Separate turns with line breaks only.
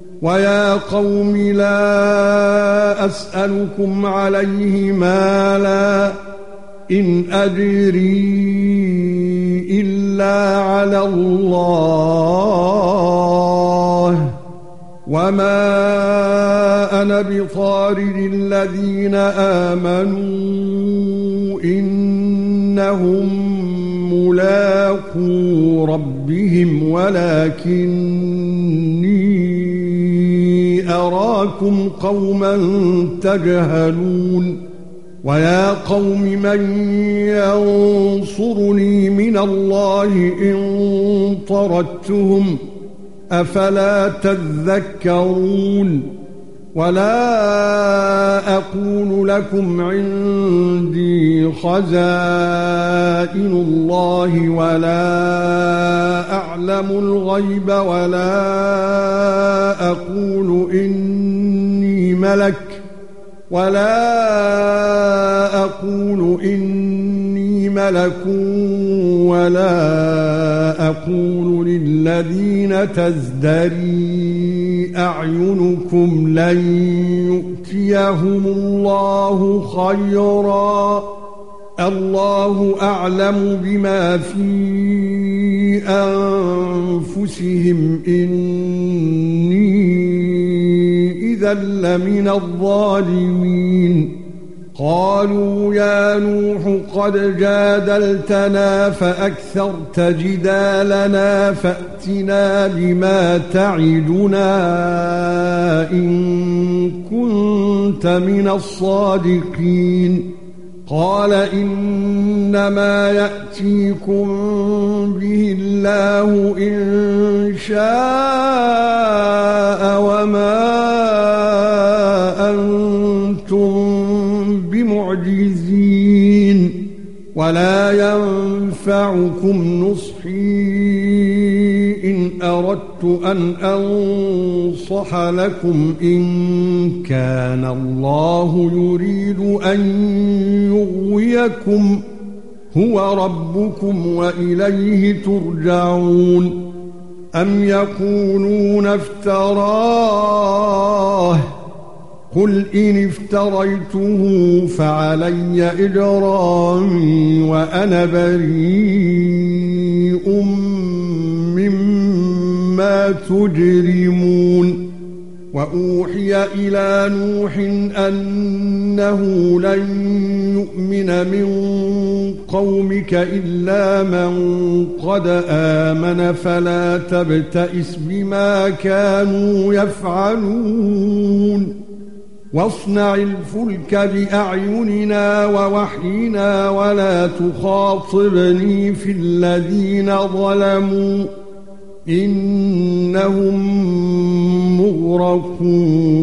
ويا قوم لا أسألكم عليه مالا إن أجري إلا على الله وما أنا بطارد الذين آمنوا إنهم ملاقو ربهم ولكني أراكم قوما تجهلون ويا قوم من ينصرني من الله إن طردتهم أفلا تذكرون ولا أقول لكم عندي خزائن الله ولا أعلم الغيب ولا أقول إني ملك ولا أقول للذين تزدري أعينكم لن يؤتيهم الله خيرا الله أعلم بما في أنفسهم إني إذا لمن الظالمين قالوا يا نوح قد جادلتنا فأكثرت جدالنا فأتنا بما تعدنا إن كنت من الصادقين قال إنما يأتيكم به الله إن شاء وما أنتم بمعجزين ولا ينفعكم نصحي إن أردت أن أنصح لكم إن كان الله يريد أن يغويكم هو ربكم وإليه ترجعون أم يقولون افتراه قل إن افتريته فعلي إجرامي وأنا بريء مما تجرمون وأوحي إلى نوح أنه لن يؤمن من قومك إلا من قد آمن فلا تبتئس بما كانوا يفعلون واصنع الفلك بأعيننا ووحينا ولا تخاطبني في الذين ظلموا إنهم مغرقون